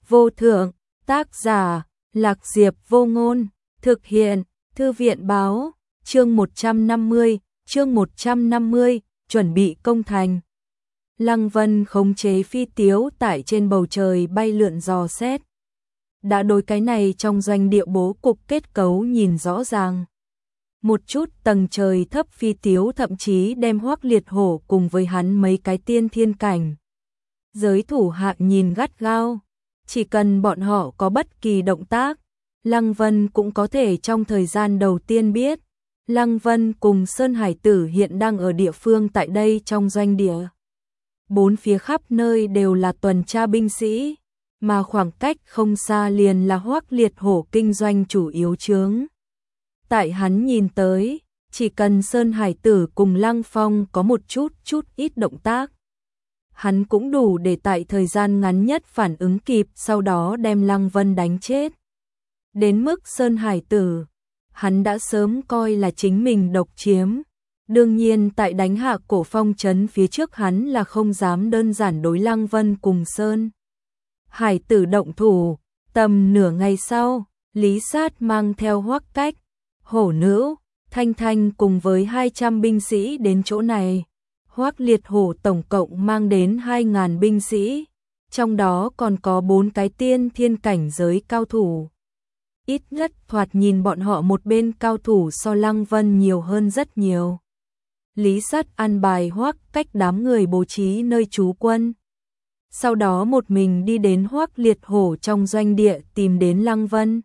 vô thượng, tác giả, Lạc Diệp Vô Ngôn, thực hiện, Thư viện báo, chương 150, chuẩn bị công thành. Lăng Vân khống chế phi tiếu tại trên bầu trời bay lượn dò xét. Đã đối cái này trong doanh địa bố cục kết cấu nhìn rõ ràng. Một chút tầng trời thấp phi tiếu thậm chí đem Hoắc Liệt Hổ cùng với hắn mấy cái tiên thiên cảnh. Giới thủ hạ nhìn gắt gao, chỉ cần bọn họ có bất kỳ động tác, Lăng Vân cũng có thể trong thời gian đầu tiên biết. Lăng Vân cùng Sơn Hải Tử hiện đang ở địa phương tại đây trong doanh địa. Bốn phía khắp nơi đều là tuần tra binh sĩ, mà khoảng cách không xa liền là Hoắc Liệt Hổ kinh doanh chủ yếu chướng. Tại hắn nhìn tới, chỉ cần Sơn Hải Tử cùng Lăng Phong có một chút ít động tác, hắn cũng đủ để tại thời gian ngắn nhất phản ứng kịp, sau đó đem Lăng Vân đánh chết. Đến mức Sơn Hải Tử, hắn đã sớm coi là chính mình độc chiếm. Đương nhiên tại đánh hạ Cổ Phong trấn phía trước hắn là không dám đơn giản đối Lăng Vân cùng Sơn Hải Tử động thủ. Tầm nửa ngày sau, Lý Sát mang theo Hoắc Cách, Hổ Nữ, Thanh Thanh cùng với 200 binh sĩ đến chỗ này. Hoắc Liệt Hổ tổng cộng mang đến 2.000 binh sĩ, trong đó còn có 4 cái tiên thiên cảnh giới cao thủ. Ít nhất thoạt nhìn bọn họ một bên cao thủ so Lăng Vân nhiều hơn rất nhiều. Lý Sát an bài Hoắc Cách đám người bố trí nơi trú quân. Sau đó một mình đi đến Hoắc Liệt Hổ trong doanh địa tìm đến Lăng Vân.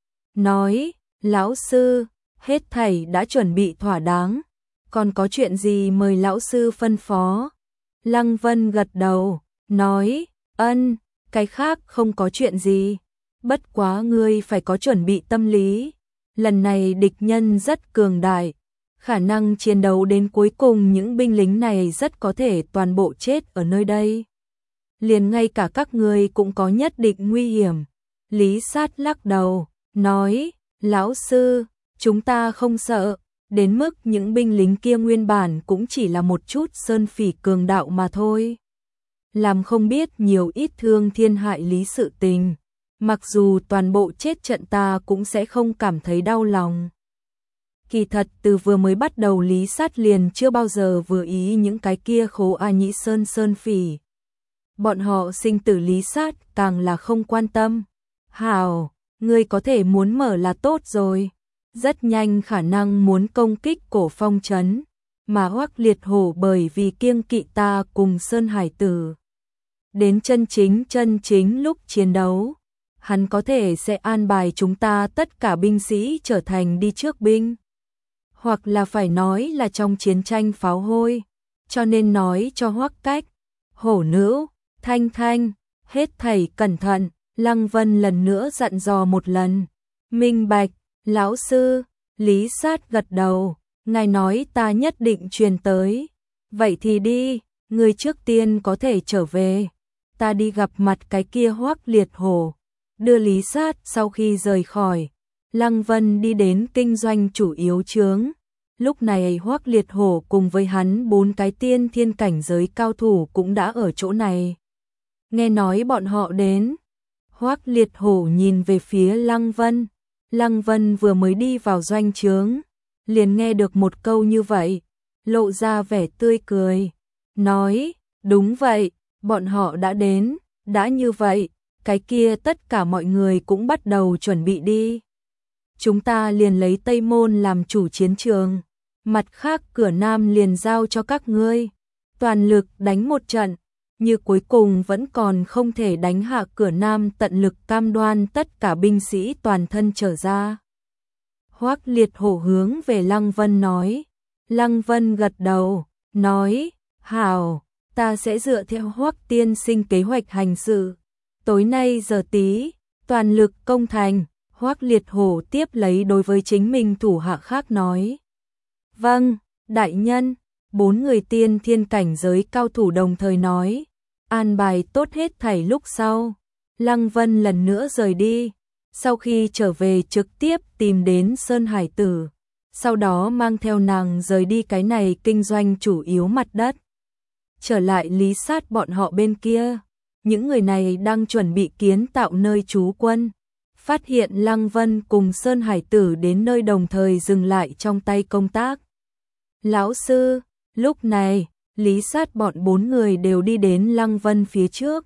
Nói, lão sư, hết thảy đã chuẩn bị thỏa đáng. Còn có chuyện gì mời lão sư phân phó? Lăng Vân gật đầu, nói, ân, cái khác không có chuyện gì. Bất quá ngươi phải có chuẩn bị tâm lý. Lần này địch nhân rất cường đại. Khả năng chiến đấu đến cuối cùng những binh lính này rất có thể toàn bộ chết ở nơi đây. Liền ngay cả các ngươi cũng có nhất định nguy hiểm. Lý Sát lắc đầu, nói, lão sư, chúng ta không sợ. Đến mức những binh lính kia nguyên bản cũng chỉ là một chút sơn phỉ cường đạo mà thôi. Làm không biết nhiều ít thương thiên hại lý sự tình. Mặc dù toàn bộ chết trận ta cũng sẽ không cảm thấy đau lòng. Kỳ thật từ vừa mới bắt đầu Lý Sát liền chưa bao giờ vừa ý những cái kia Khố A Nhĩ sơn phỉ. Bọn họ sinh tử Lý Sát càng là không quan tâm. Hảo, ngươi có thể muốn mở là tốt rồi. Rất nhanh khả năng muốn công kích Cổ Phong trấn, mà Hoắc Liệt Hổ bởi vì kiêng kỵ ta cùng Sơn Hải Tử. Đến chân chính lúc chiến đấu, hắn có thể sẽ an bài chúng ta tất cả binh sĩ trở thành đi trước binh. Hoặc là phải nói là trong chiến tranh pháo hôi, cho nên nói cho Hoắc Cách, Hổ Nữ, Thanh Thanh, hết thảy cẩn thận. Lăng Vân lần nữa dặn dò một lần. Minh bạch, lão sư. Lý Sát gật đầu, ngài nói ta nhất định truyền tới. Vậy thì đi, người trước tiên có thể trở về. Ta đi gặp mặt cái kia Hoắc Liệt Hổ. Đưa Lý Sát sau khi rời khỏi, Lăng Vân đi đến kinh doanh chủ yếu chướng. Lúc này Hoắc Liệt Hổ cùng với hắn 4 cái tiên thiên cảnh giới cao thủ cũng đã ở chỗ này. Nghe nói bọn họ đến, Hoắc Liệt Hổ nhìn về phía Lăng Vân. Lăng Vân vừa mới đi vào doanh trướng, liền nghe được một câu như vậy, lộ ra vẻ tươi cười, nói, đúng vậy, bọn họ đã đến, đã như vậy, cái kia tất cả mọi người cũng bắt đầu chuẩn bị đi. Chúng ta liền lấy Tây Môn làm chủ chiến trường, mặt khác cửa Nam liền giao cho các ngươi, toàn lực đánh một trận. Như cuối cùng vẫn còn không thể đánh hạ cửa Nam, tận lực cam đoan tất cả binh sĩ toàn thân trở ra. Hoắc Liệt Hổ hướng về Lăng Vân nói. Lăng Vân gật đầu, nói, hảo, ta sẽ dựa theo Hoắc tiên sinh kế hoạch hành sự. Tối nay giờ tí, toàn lực công thành. Hoắc Liệt Hổ tiếp lấy đối với chính mình thủ hạ khác nói. Vâng, đại nhân. 4 người tiên thiên cảnh giới cao thủ đồng thời nói. An bài tốt hết thảy lúc sau, Lăng Vân lần nữa rời đi. Sau khi trở về trực tiếp tìm đến Sơn Hải Tử, sau đó mang theo nàng rời đi cái này kinh doanh chủ yếu mặt đất. Trở lại Lý Sát bọn họ bên kia, những người này đang chuẩn bị kiến tạo nơi trú quân. Phát hiện Lăng Vân cùng Sơn Hải Tử đến nơi đồng thời dừng lại trong tay công tác. Lão sư, lúc này, Lý Sát bọn 4 người đều đi đến Lăng Vân phía trước.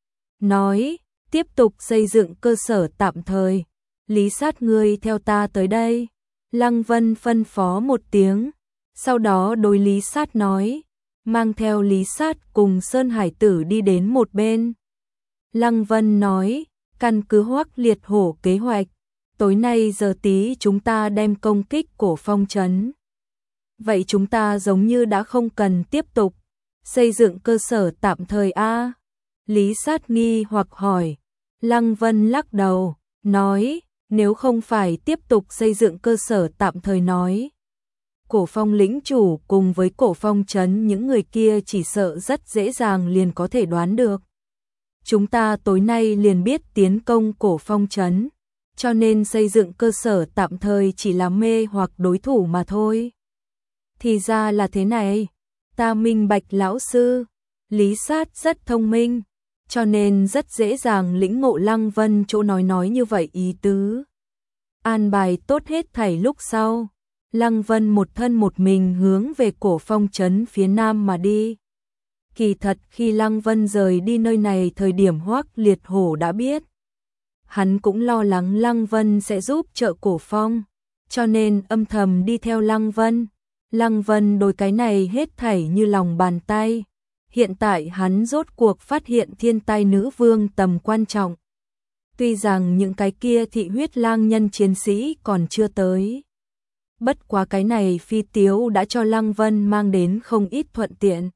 Nói, tiếp tục xây dựng cơ sở tạm thời. Lý Sát ngươi theo ta tới đây. Lăng Vân phân phó một tiếng. Sau đó đối Lý Sát nói, mang theo Lý Sát cùng Sơn Hải Tử đi đến một bên. Lăng Vân nói, căn cứ Hoắc Liệt Hổ kế hoạch, tối nay giờ tí chúng ta đem công kích Cổ Phong trấn. Vậy chúng ta giống như đã không cần tiếp tục xây dựng cơ sở tạm thời a? Lý Sát nghi hoặc hỏi. Lăng Vân lắc đầu, nói, nếu không phải tiếp tục xây dựng cơ sở tạm thời nói, Cổ Phong lĩnh chủ cùng với Cổ Phong trấn những người kia chỉ sợ rất dễ dàng liền có thể đoán được. Chúng ta tối nay liền biết tiến công Cổ Phong trấn, cho nên xây dựng cơ sở tạm thời chỉ là mê hoặc đối thủ mà thôi. Thì ra là thế này, ta minh bạch lão sư. Lý Sát rất thông minh, cho nên rất dễ dàng lĩnh ngộ Lăng Vân chỗ nói như vậy ý tứ. An bài tốt hết thảy lúc sau, Lăng Vân một thân một mình hướng về Cổ Phong trấn phía nam mà đi. Kỳ thật khi Lăng Vân rời đi nơi này thời điểm Hoắc Liệt Hổ đã biết. Hắn cũng lo lắng Lăng Vân sẽ giúp trợ Cổ Phong, cho nên âm thầm đi theo Lăng Vân. Lăng Vân đối cái này hết thảy như lòng bàn tay. Hiện tại hắn rốt cuộc phát hiện thiên tai nữ vương tầm quan trọng. Tuy rằng những cái kia thị huyết lang nhân chiến sĩ còn chưa tới. Bất quá cái này phi tiếu đã cho Lăng Vân mang đến không ít thuận tiện.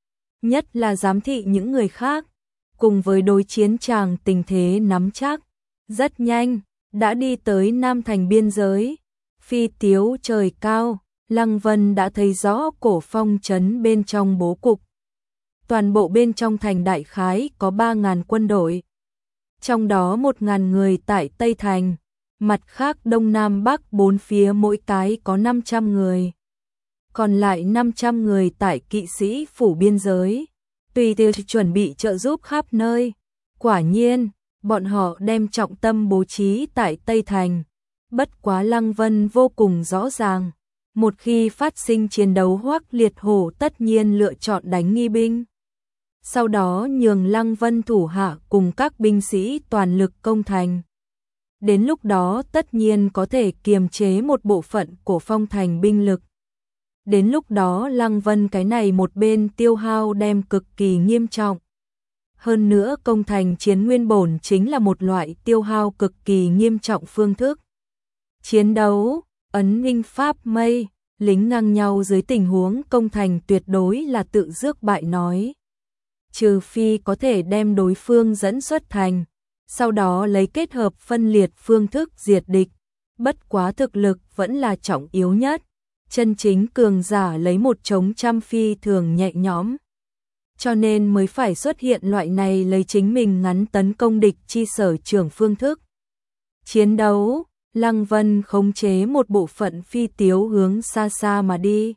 Nhất là giám thị những người khác, cùng với đối chiến tràng tình thế nắm chắc. Rất nhanh, đã đi tới Nam Thành biên giới. Phi tiếu trời cao, Lăng Vân đã thấy rõ Cổ Phong trấn bên trong bố cục. Toàn bộ bên trong thành đại khái có 3.000 quân đội. Trong đó 1.000 người tại Tây Thành, mặt khác Đông Nam Bắc 4 phía mỗi cái có 500 người. Còn lại 500 người tại kỵ sĩ phủ biên giới, tùy theo chuẩn bị trợ giúp khắp nơi. Quả nhiên, bọn họ đem trọng tâm bố trí tại Tây Thành. Bất quá Lăng Vân vô cùng rõ ràng, một khi phát sinh chiến đấu Hoắc Liệt Hổ tất nhiên lựa chọn đánh nghi binh. Sau đó nhường Lăng Vân thủ hạ cùng các binh sĩ toàn lực công thành. Đến lúc đó tất nhiên có thể kiềm chế một bộ phận của Phong thành binh lực. Đến lúc đó Lăng Vân cái này một bên tiêu hao đem cực kỳ nghiêm trọng. Hơn nữa công thành chiến nguyên bổn chính là một loại tiêu hao cực kỳ nghiêm trọng phương thức. Chiến đấu, ấn nghinh pháp mây, lính ngang nhau dưới tình huống công thành tuyệt đối là tự rước bại nói. Trừ phi có thể đem đối phương dẫn xuất thành, sau đó lấy kết hợp phân liệt phương thức diệt địch. Bất quá thực lực vẫn là trọng yếu nhất. Chân chính cường giả lấy một chống trăm phi thường nhẹ nhõm. Cho nên mới phải xuất hiện loại này lấy chính mình ngắn tấn công địch chi sở trường phương thức. Chiến đấu, Lăng Vân khống chế một bộ phận phi tiếu hướng xa xa mà đi.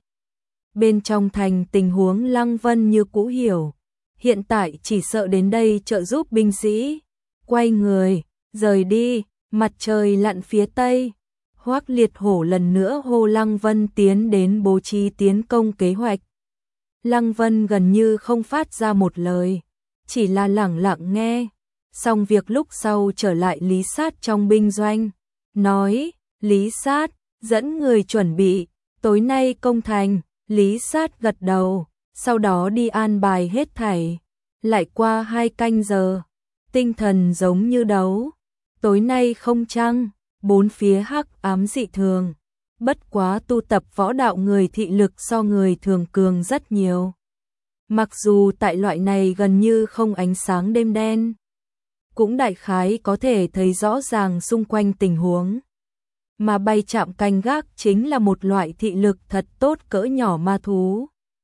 Bên trong thành tình huống Lăng Vân như cũ hiểu. Hiện tại chỉ sợ đến đây trợ giúp binh sĩ. Quay người, rời đi, mặt trời lặn phía tây. Hoắc Liệt Hổ lần nữa hô Lăng Vân tiến đến bố trí tiến công kế hoạch. Lăng Vân gần như không phát ra một lời, chỉ là lẳng lặng nghe. Xong việc lúc sau trở lại Lý Sát trong binh doanh, nói, Lý Sát, dẫn người chuẩn bị, tối nay công thành. Lý Sát gật đầu, sau đó đi an bài hết thảy. Lại qua 2 canh giờ, tinh thần giống như đấu. Tối nay không trăng, 4 phía hắc ám dị thường. Bất quá tu tập võ đạo người thị lực so người thường cường rất nhiều. Mặc dù tại loại này gần như không ánh sáng đêm đen, cũng đại khái có thể thấy rõ ràng xung quanh tình huống. Mà bay chạm canh gác chính là một loại thị lực thật tốt cỡ nhỏ ma thú.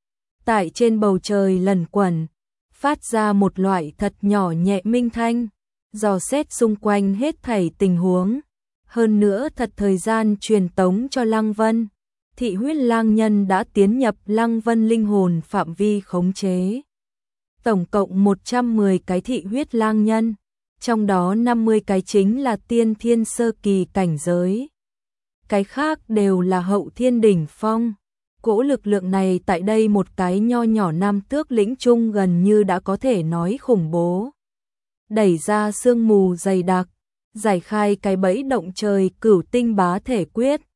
Tại trên bầu trời lẩn quẩn, phát ra một loại thật nhỏ nhẹ minh thanh, dò xét xung quanh hết thảy tình huống. Hơn nữa thật thời gian truyền tống cho Lăng Vân, thị huyết lang nhân đã tiến nhập Lăng Vân linh hồn phạm vi khống chế. tổng cộng 110 cái thị huyết lang nhân, trong đó 50 cái chính là tiên thiên sơ kỳ cảnh giới. Cái khác đều là hậu thiên đỉnh phong. Cỗ lực lượng này tại đây một cái nho nhỏ Nam Tước lĩnh trung gần như đã có thể nói khủng bố. Đẩy ra sương mù dày đặc, giải khai cái bẫy động trời Cửu Tinh Bá Thể Quyết,